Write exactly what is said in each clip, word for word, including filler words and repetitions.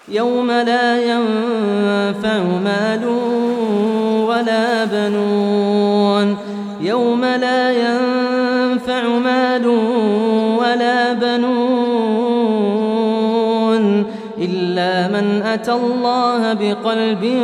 يوم لا ينفع مال ولا بنون يوم لا ينفع مال ولا بنون إلا من أتى الله بقلب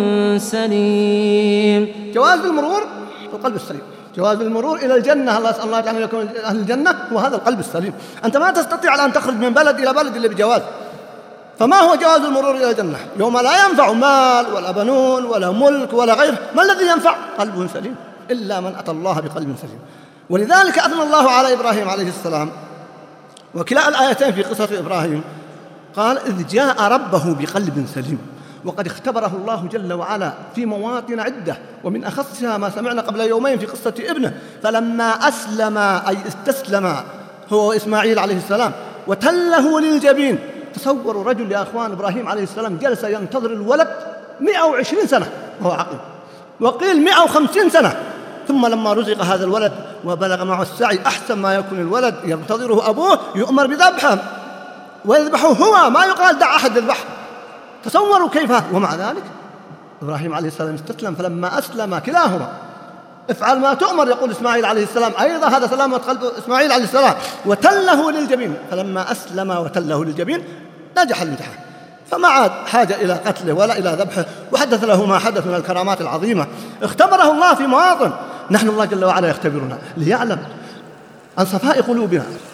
سليم. جواز المرور القلب السليم، جواز المرور إلى الجنة، الله أسأل الله تعالى أن يكون أهل الجنة هو هذا القلب السليم. أنت ما تستطيع أن تخرج من بلد إلى بلد إلا بجواز. فما هو جواز المرور إلى الجنة؟ يوم لا ينفع مال ولا بنون ولا ملك ولا غيره. ما الذي ينفع؟ قلب سليم، إلا من أتى الله بقلب سليم. ولذلك أثنى الله على إبراهيم عليه السلام، وكلا الآيتين في قصة إبراهيم، قال إذ جاء ربه بقلب سليم. وقد اختبره الله جل وعلا في مواطن عدة، ومن أخصها ما سمعنا قبل يومين في قصة ابنه، فلما أسلم أي استسلم هو وإسماعيل عليه السلام وتله للجبين. تصوروا رجل يا أخوان، إبراهيم عليه السلام جلس ينتظر الولد مئة وعشرين سنة وهو عقيم، وقيل مئة وخمسين سنة، ثم لما رزق هذا الولد وبلغ معه السعي أحسن ما يكون الولد ينتظره أبوه يؤمر بذبحه ويذبحه هو، ما يقال دع أحد يذبحه. تصوروا كيف. ومع ذلك إبراهيم عليه السلام استسلم، فلما أسلم كلاهما افعل ما تؤمر يقول إسماعيل عليه السلام، أيضا هذا سلامة قلب إسماعيل عليه السلام، وتله للجبين. فلما أسلم وتله للجبين نجح الامتحان، فما عاد حاجة إلى قتله ولا إلى ذبحه، وحدث له ما حدث من الكرامات العظيمة. اختبره الله في مواطن، نحن الله جل وعلا يختبرنا ليعلم عن صفاء قلوبنا